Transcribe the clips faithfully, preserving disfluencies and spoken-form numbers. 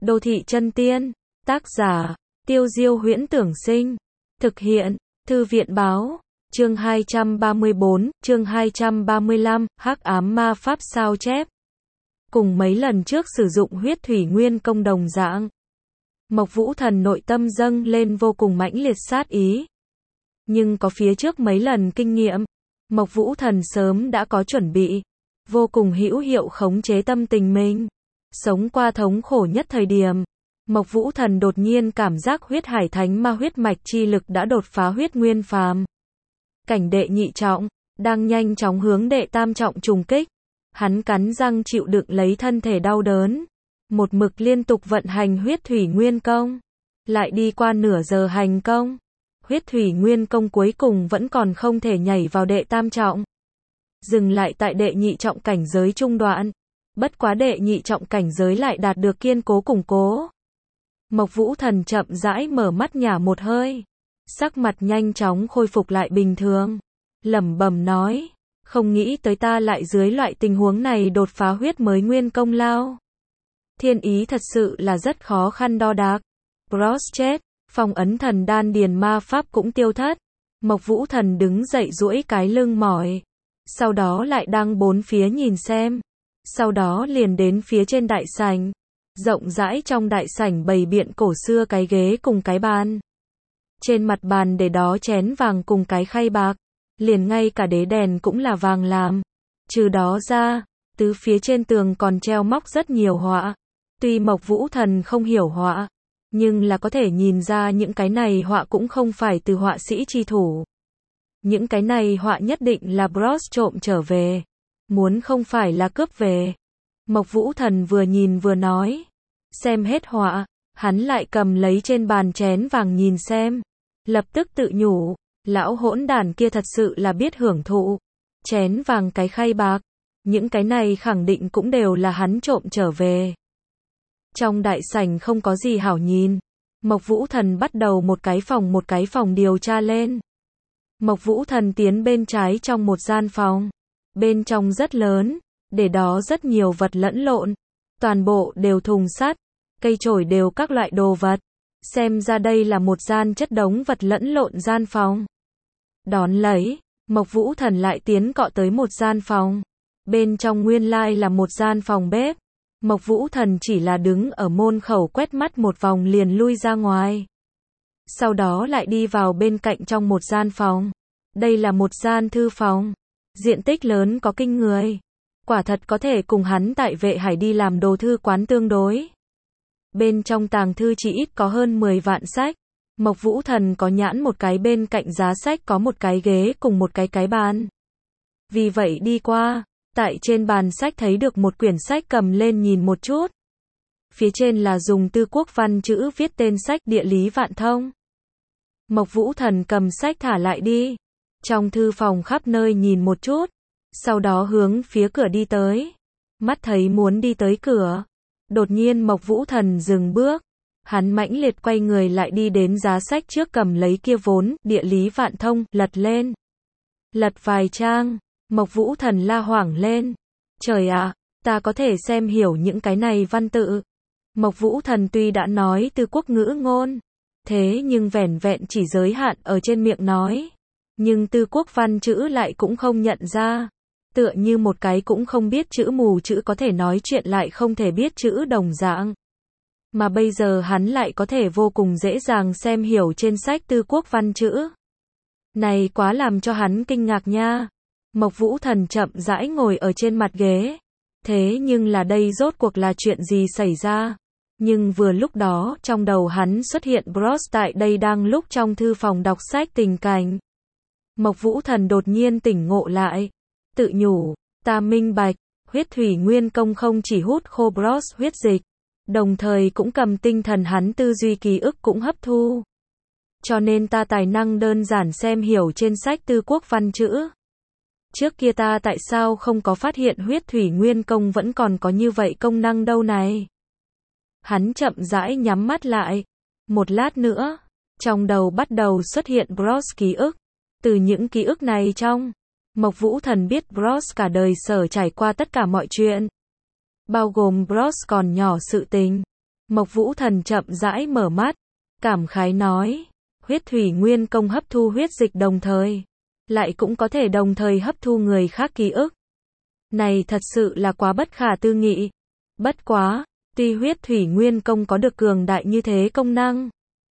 Đô thị chân tiên. Tác giả, Tiêu Diêu Huyễn Tưởng Sinh. Thực hiện, Thư viện Báo. Chương hai trăm ba mươi bốn, chương hai trăm ba mươi lăm, Hắc Ám Ma Pháp sao chép. Cùng mấy lần trước sử dụng huyết thủy nguyên công đồng dạng. Mộc Vũ Thần nội tâm dâng lên vô cùng mãnh liệt sát ý. Nhưng có phía trước mấy lần kinh nghiệm, Mộc Vũ Thần sớm đã có chuẩn bị, vô cùng hữu hiệu khống chế tâm tình mình. Sống qua thống khổ nhất thời điểm, Mộc Vũ Thần đột nhiên cảm giác huyết hải thánh ma huyết mạch chi lực đã đột phá huyết nguyên phàm. Cảnh đệ nhị trọng, đang nhanh chóng hướng đệ tam trọng trùng kích. Hắn cắn răng chịu đựng lấy thân thể đau đớn, một mực liên tục vận hành huyết thủy nguyên công. Lại đi qua nửa giờ hành công, huyết thủy nguyên công cuối cùng vẫn còn không thể nhảy vào đệ tam trọng. Dừng lại tại đệ nhị trọng cảnh giới trung đoạn. Bất quá đệ nhị trọng cảnh giới lại đạt được kiên cố củng cố. Mộc Vũ Thần chậm rãi mở mắt nhả một hơi. Sắc mặt nhanh chóng khôi phục lại bình thường. Lẩm bẩm nói, không nghĩ tới ta lại dưới loại tình huống này đột phá huyết mới nguyên công lao. Thiên ý thật sự là rất khó khăn đo đạc. Bros chết, phong ấn thần đan điền ma pháp cũng tiêu thất. Mộc Vũ Thần đứng dậy duỗi cái lưng mỏi. Sau đó lại đang bốn phía nhìn xem. Sau đó liền đến phía trên đại sảnh. Rộng rãi trong đại sảnh bày biện cổ xưa cái ghế cùng cái bàn. Trên mặt bàn để đó chén vàng cùng cái khay bạc. Liền ngay cả đế đèn cũng là vàng làm. Trừ đó ra, tứ phía trên tường còn treo móc rất nhiều họa. Tuy Mộc Vũ Thần không hiểu họa, nhưng là có thể nhìn ra những cái này họa cũng không phải từ họa sĩ chi thủ. Những cái này họa nhất định là Bros trộm trở về. Muốn không phải là cướp về. Mộc Vũ Thần vừa nhìn vừa nói. Xem hết họa, hắn lại cầm lấy trên bàn chén vàng nhìn xem. Lập tức tự nhủ, lão hỗn đản kia thật sự là biết hưởng thụ. Chén vàng cái khay bạc, những cái này khẳng định cũng đều là hắn trộm trở về. Trong đại sảnh không có gì hảo nhìn. Mộc Vũ Thần bắt đầu một cái phòng một cái phòng điều tra lên. Mộc Vũ Thần tiến bên trái trong một gian phòng. Bên trong rất lớn, để đó rất nhiều vật lẫn lộn. Toàn bộ đều thùng sắt, cây chổi đều các loại đồ vật. Xem ra đây là một gian chất đống vật lẫn lộn gian phòng. Đón lấy, Mộc Vũ Thần lại tiến cọ tới một gian phòng. Bên trong nguyên lai là một gian phòng bếp. Mộc Vũ Thần chỉ là đứng ở môn khẩu quét mắt một vòng liền lui ra ngoài. Sau đó lại đi vào bên cạnh trong một gian phòng. Đây là một gian thư phòng. Diện tích lớn có kinh người. Quả thật có thể cùng hắn tại Vệ Hải đi làm đồ thư quán tương đối. Bên trong tàng thư chỉ ít có hơn mười vạn sách. Mộc Vũ Thần có nhãn một cái bên cạnh giá sách có một cái ghế cùng một cái cái bàn. Vì vậy đi qua, tại trên bàn sách thấy được một quyển sách cầm lên nhìn một chút. Phía trên là dùng Tư Quốc văn chữ viết tên sách Địa lý vạn thông. Mộc Vũ Thần cầm sách thả lại đi. Trong thư phòng khắp nơi nhìn một chút. Sau đó hướng phía cửa đi tới. Mắt thấy muốn đi tới cửa. Đột nhiên Mộc Vũ Thần dừng bước. Hắn mãnh liệt quay người lại đi đến giá sách trước cầm lấy kia vốn, Địa lý vạn thông, lật lên. Lật vài trang, Mộc Vũ Thần la hoảng lên. Trời ạ, ta có thể xem hiểu những cái này văn tự. Mộc Vũ Thần tuy đã nói Tư Quốc ngữ ngôn, thế nhưng vẻn vẹn chỉ giới hạn ở trên miệng nói. Nhưng Tư Quốc văn chữ lại cũng không nhận ra. Tựa như một cái cũng không biết chữ mù chữ có thể nói chuyện lại không thể biết chữ đồng dạng. Mà bây giờ hắn lại có thể vô cùng dễ dàng xem hiểu trên sách Tư Quốc văn chữ. Này quá làm cho hắn kinh ngạc nha. Mộc Vũ Thần chậm rãi ngồi ở trên mặt ghế. Thế nhưng là đây rốt cuộc là chuyện gì xảy ra? Nhưng vừa lúc đó, trong đầu hắn xuất hiện Bros tại đây đang lúc trong thư phòng đọc sách tình cảnh. Mộc Vũ Thần đột nhiên tỉnh ngộ lại. Tự nhủ, ta minh bạch, huyết thủy nguyên công không chỉ hút khô Bros huyết dịch, đồng thời cũng cầm tinh thần hắn tư duy ký ức cũng hấp thu. Cho nên ta tài năng đơn giản xem hiểu trên sách Tư Quốc văn chữ. Trước kia ta tại sao không có phát hiện huyết thủy nguyên công vẫn còn có như vậy công năng đâu này. Hắn chậm rãi nhắm mắt lại. Một lát nữa, trong đầu bắt đầu xuất hiện Bros ký ức. Từ những ký ức này trong, Mộc Vũ Thần biết Bros cả đời sở trải qua tất cả mọi chuyện. Bao gồm Bros còn nhỏ sự tình. Mộc Vũ Thần chậm rãi mở mắt, cảm khái nói, huyết thủy nguyên công hấp thu huyết dịch đồng thời, lại cũng có thể đồng thời hấp thu người khác ký ức. Này thật sự là quá bất khả tư nghị. Bất quá, tuy huyết thủy nguyên công có được cường đại như thế công năng,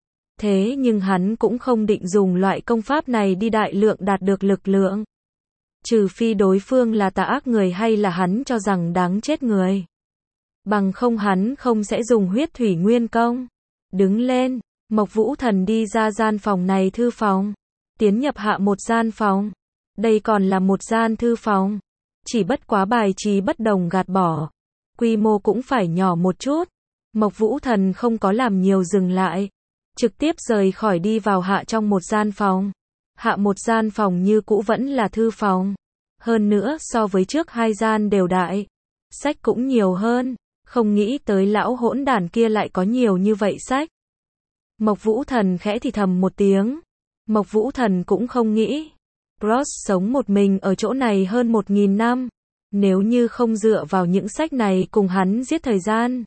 thế nhưng hắn cũng không định dùng loại công pháp này đi đại lượng đạt được lực lượng. Trừ phi đối phương là tà ác người hay là hắn cho rằng đáng chết người. Bằng không hắn không sẽ dùng huyết thủy nguyên công. Đứng lên, Mộc Vũ Thần đi ra gian phòng này thư phòng. Tiến nhập hạ một gian phòng. Đây còn là một gian thư phòng. Chỉ bất quá bài trí bất đồng gạt bỏ. Quy mô cũng phải nhỏ một chút. Mộc Vũ Thần không có làm nhiều dừng lại. Trực tiếp rời khỏi đi vào hạ trong một gian phòng. Hạ một gian phòng như cũ vẫn là thư phòng. Hơn nữa so với trước hai gian đều đại. Sách cũng nhiều hơn. Không nghĩ tới lão hỗn đản kia lại có nhiều như vậy sách. Mộc Vũ Thần khẽ thì thầm một tiếng. Mộc Vũ Thần cũng không nghĩ. Bros sống một mình ở chỗ này hơn một nghìn năm. Nếu như không dựa vào những sách này cùng hắn giết thời gian,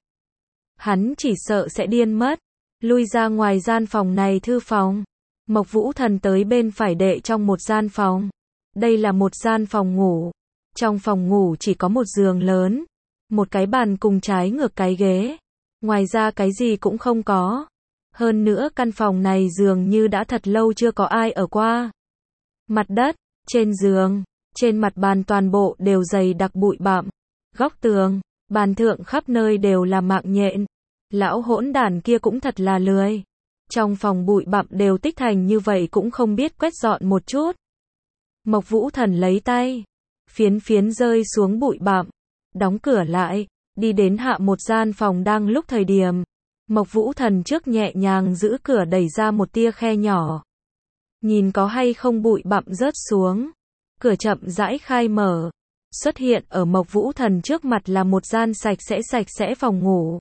hắn chỉ sợ sẽ điên mất. Lui ra ngoài gian phòng này thư phòng. Mộc Vũ Thần tới bên phải đệ trong một gian phòng. Đây là một gian phòng ngủ. Trong phòng ngủ chỉ có một giường lớn. Một cái bàn cùng trái ngược cái ghế. Ngoài ra cái gì cũng không có. Hơn nữa căn phòng này dường như đã thật lâu chưa có ai ở qua. Mặt đất, trên giường, trên mặt bàn toàn bộ đều dày đặc bụi bặm. Góc tường, bàn thượng khắp nơi đều là mạng nhện. Lão hỗn đản kia cũng thật là lười. Trong phòng bụi bặm đều tích thành như vậy cũng không biết quét dọn một chút. Mộc Vũ Thần lấy tay, phiến phiến rơi xuống bụi bặm, đóng cửa lại, đi đến hạ một gian phòng đang lúc thời điểm. Mộc Vũ Thần trước nhẹ nhàng giữ cửa đẩy ra một tia khe nhỏ. Nhìn có hay không bụi bặm rớt xuống. Cửa chậm rãi khai mở. Xuất hiện ở Mộc Vũ Thần trước mặt là một gian sạch sẽ sạch sẽ phòng ngủ.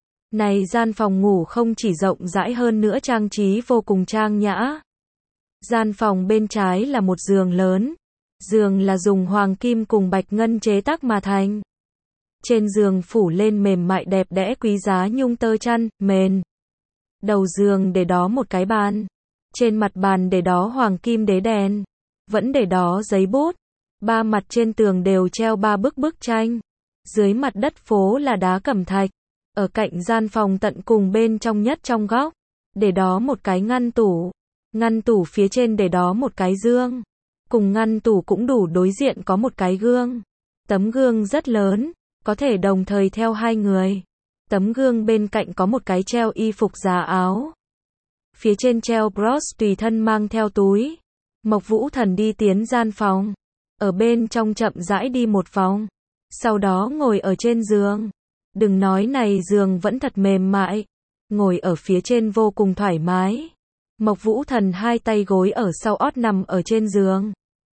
Này gian phòng ngủ không chỉ rộng rãi hơn nữa trang trí vô cùng trang nhã. Gian phòng bên trái là một giường lớn. Giường là dùng hoàng kim cùng bạch ngân chế tác mà thành. Trên giường phủ lên mềm mại đẹp đẽ quý giá nhung tơ chăn, mền. Đầu giường để đó một cái bàn. Trên mặt bàn để đó hoàng kim đế đèn. Vẫn để đó giấy bút. Ba mặt trên tường đều treo ba bức bức tranh. Dưới mặt đất phố là đá cẩm thạch. Ở cạnh gian phòng tận cùng bên trong nhất trong góc. Để đó một cái ngăn tủ. Ngăn tủ phía trên để đó một cái dương. Cùng ngăn tủ cũng đủ đối diện có một cái gương. Tấm gương rất lớn. Có thể đồng thời theo hai người. Tấm gương bên cạnh có một cái treo y phục giá áo. Phía trên treo bros tùy thân mang theo túi. Mộc Vũ Thần đi tiến gian phòng. Ở bên trong chậm rãi đi một vòng. Sau đó ngồi ở trên giường. Đừng nói này giường vẫn thật mềm mại. Ngồi ở phía trên vô cùng thoải mái. Mộc Vũ Thần hai tay gối ở sau ót nằm ở trên giường.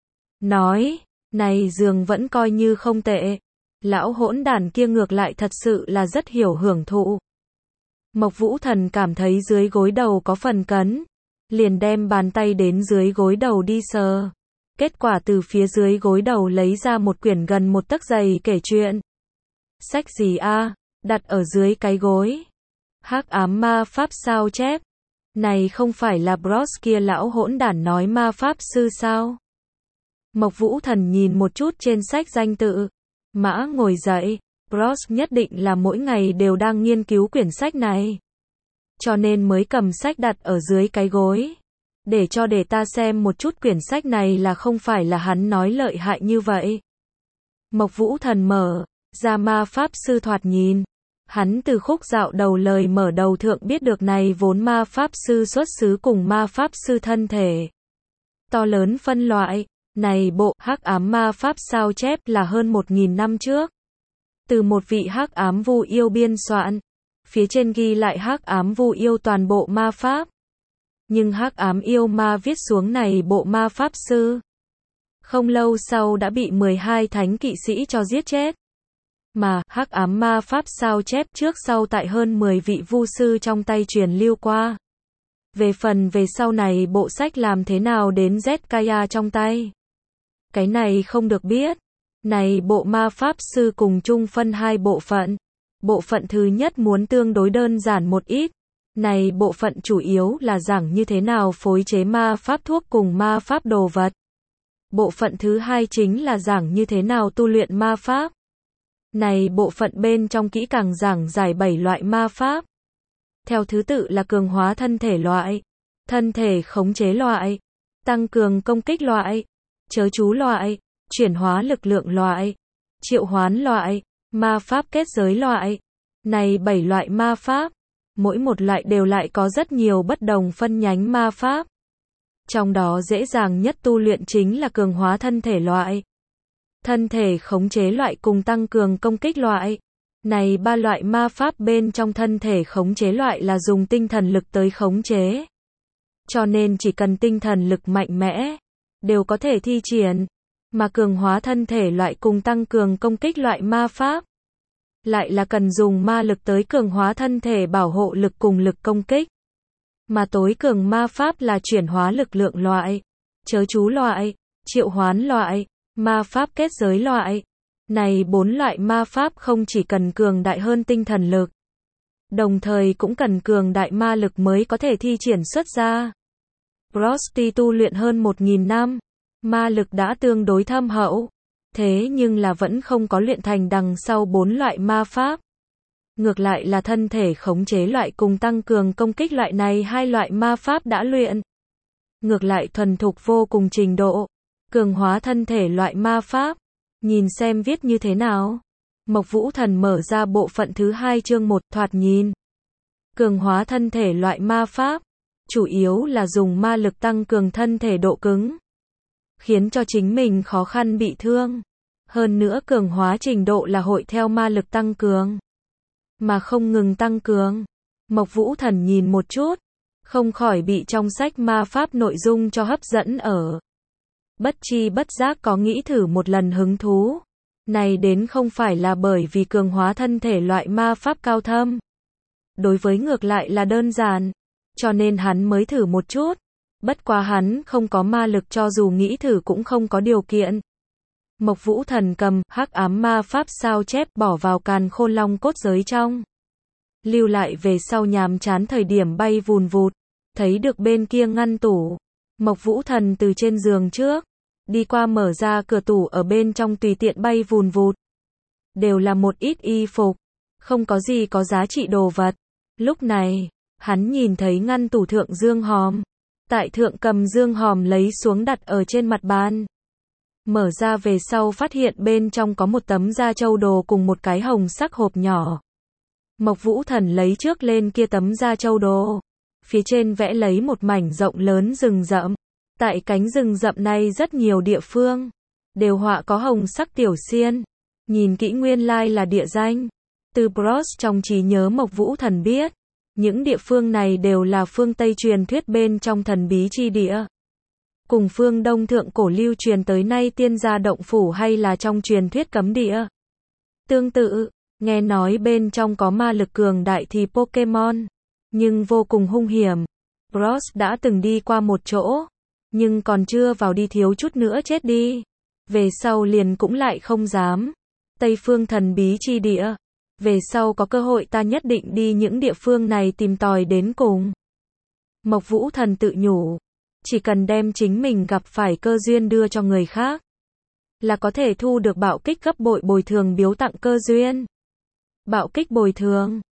Nói, này giường vẫn coi như không tệ. Lão hỗn đản kia ngược lại thật sự là rất hiểu hưởng thụ. Mộc Vũ Thần cảm thấy dưới gối đầu có phần cấn. Liền đem bàn tay đến dưới gối đầu đi sờ. Kết quả từ phía dưới gối đầu lấy ra một quyển gần một tấc dày kể chuyện. Sách gì a? Đặt ở dưới cái gối. Hắc ám ma pháp sao chép. Này không phải là bros kia lão hỗn đản nói ma pháp sư sao? Mộc Vũ Thần nhìn một chút trên sách danh tự. Mã ngồi dậy. Bros nhất định là mỗi ngày đều đang nghiên cứu quyển sách này. Cho nên mới cầm sách đặt ở dưới cái gối. Để cho để ta xem một chút quyển sách này là không phải là hắn nói lợi hại như vậy. Mộc Vũ Thần mở ra ma pháp sư thoạt nhìn. Hắn từ khúc dạo đầu lời mở đầu thượng biết được này vốn ma pháp sư xuất xứ cùng ma pháp sư thân thể. To lớn phân loại. Này bộ hắc ám ma pháp sao chép là hơn một nghìn năm trước. Từ một vị hắc ám vu yêu biên soạn. Phía trên ghi lại hắc ám vu yêu toàn bộ ma pháp. Nhưng hắc ám yêu ma viết xuống này bộ ma pháp sư. Không lâu sau đã bị mười hai thánh kỵ sĩ cho giết chết. Mà hắc ám ma pháp sao chép trước sau tại hơn mười vị vu sư trong tay truyền lưu qua. Về phần về sau này bộ sách làm thế nào đến Zkaya trong tay. Cái này không được biết. Này bộ ma pháp sư cùng chung phân hai bộ phận. Bộ phận thứ nhất muốn tương đối đơn giản một ít. Này bộ phận chủ yếu là giảng như thế nào phối chế ma pháp thuốc cùng ma pháp đồ vật. Bộ phận thứ hai chính là giảng như thế nào tu luyện ma pháp. Này bộ phận bên trong kỹ càng giảng giải bảy loại ma pháp. Theo thứ tự là cường hóa thân thể loại, thân thể khống chế loại, tăng cường công kích loại, chớ chú loại, chuyển hóa lực lượng loại, triệu hoán loại, ma pháp kết giới loại. Này bảy loại ma pháp, mỗi một loại đều lại có rất nhiều bất đồng phân nhánh ma pháp. Trong đó dễ dàng nhất tu luyện chính là cường hóa thân thể loại, thân thể khống chế loại cùng tăng cường công kích loại. Này ba loại ma pháp bên trong thân thể khống chế loại là dùng tinh thần lực tới khống chế. Cho nên chỉ cần tinh thần lực mạnh mẽ, đều có thể thi triển. Mà cường hóa thân thể loại cùng tăng cường công kích loại ma pháp, lại là cần dùng ma lực tới cường hóa thân thể bảo hộ lực cùng lực công kích. Mà tối cường ma pháp là chuyển hóa lực lượng loại, chớ chú loại, triệu hoán loại, ma pháp kết giới loại. Này bốn loại ma pháp không chỉ cần cường đại hơn tinh thần lực, đồng thời cũng cần cường đại ma lực mới có thể thi triển xuất ra. Frosty tu luyện hơn một nghìn năm, ma lực đã tương đối thâm hậu, thế nhưng là vẫn không có luyện thành đằng sau bốn loại ma pháp. Ngược lại là thân thể khống chế loại cùng tăng cường công kích loại này hai loại ma pháp đã luyện. Ngược lại thuần thục vô cùng trình độ. Cường hóa thân thể loại ma pháp. Nhìn xem viết như thế nào. Mộc Vũ Thần mở ra bộ phận thứ hai chương một, thoạt nhìn. Cường hóa thân thể loại ma pháp. Chủ yếu là dùng ma lực tăng cường thân thể độ cứng, khiến cho chính mình khó khăn bị thương. Hơn nữa cường hóa trình độ là hội theo ma lực tăng cường, mà không ngừng tăng cường. Mộc Vũ Thần nhìn một chút, không khỏi bị trong sách ma pháp nội dung cho hấp dẫn ở. Bất chi bất giác có nghĩ thử một lần hứng thú. Này đến không phải là bởi vì cường hóa thân thể loại ma pháp cao thâm. Đối với ngược lại là đơn giản, cho nên hắn mới thử một chút. Bất quá hắn không có ma lực cho dù nghĩ thử cũng không có điều kiện. Mộc Vũ Thần cầm hắc ám ma pháp sao chép bỏ vào càn khôn long cốt giới trong. Lưu lại về sau nhàm chán thời điểm bay vùn vụt. Thấy được bên kia ngăn tủ. Mộc Vũ Thần từ trên giường trước, đi qua mở ra cửa tủ ở bên trong tùy tiện bay vùn vụt. Đều là một ít y phục. Không có gì có giá trị đồ vật. Lúc này, hắn nhìn thấy ngăn tủ thượng dương hòm. Tại thượng cầm dương hòm lấy xuống đặt ở trên mặt bàn. Mở ra về sau phát hiện bên trong có một tấm da trâu đồ cùng một cái hồng sắc hộp nhỏ. Mộc Vũ Thần lấy trước lên kia tấm da trâu đồ. Phía trên vẽ lấy một mảnh rộng lớn rừng rậm. Tại cánh rừng rậm này rất nhiều địa phương, đều họa có hồng sắc tiểu xiên. Nhìn kỹ nguyên lai là địa danh. Từ Bros trong trí nhớ Mộc Vũ Thần biết, những địa phương này đều là phương Tây truyền thuyết bên trong thần bí chi địa. Cùng phương Đông thượng cổ lưu truyền tới nay tiên gia động phủ hay là trong truyền thuyết cấm địa. Tương tự, nghe nói bên trong có ma lực cường đại thì Pokemon, nhưng vô cùng hung hiểm. Bros đã từng đi qua một chỗ, nhưng còn chưa vào đi thiếu chút nữa chết đi. Về sau liền cũng lại không dám. Tây phương thần bí chi địa. Về sau có cơ hội ta nhất định đi những địa phương này tìm tòi đến cùng. Mộc Vũ Thần tự nhủ. Chỉ cần đem chính mình gặp phải cơ duyên đưa cho người khác, là có thể thu được bạo kích gấp bội bồi thường biếu tặng cơ duyên. Bạo kích bồi thường.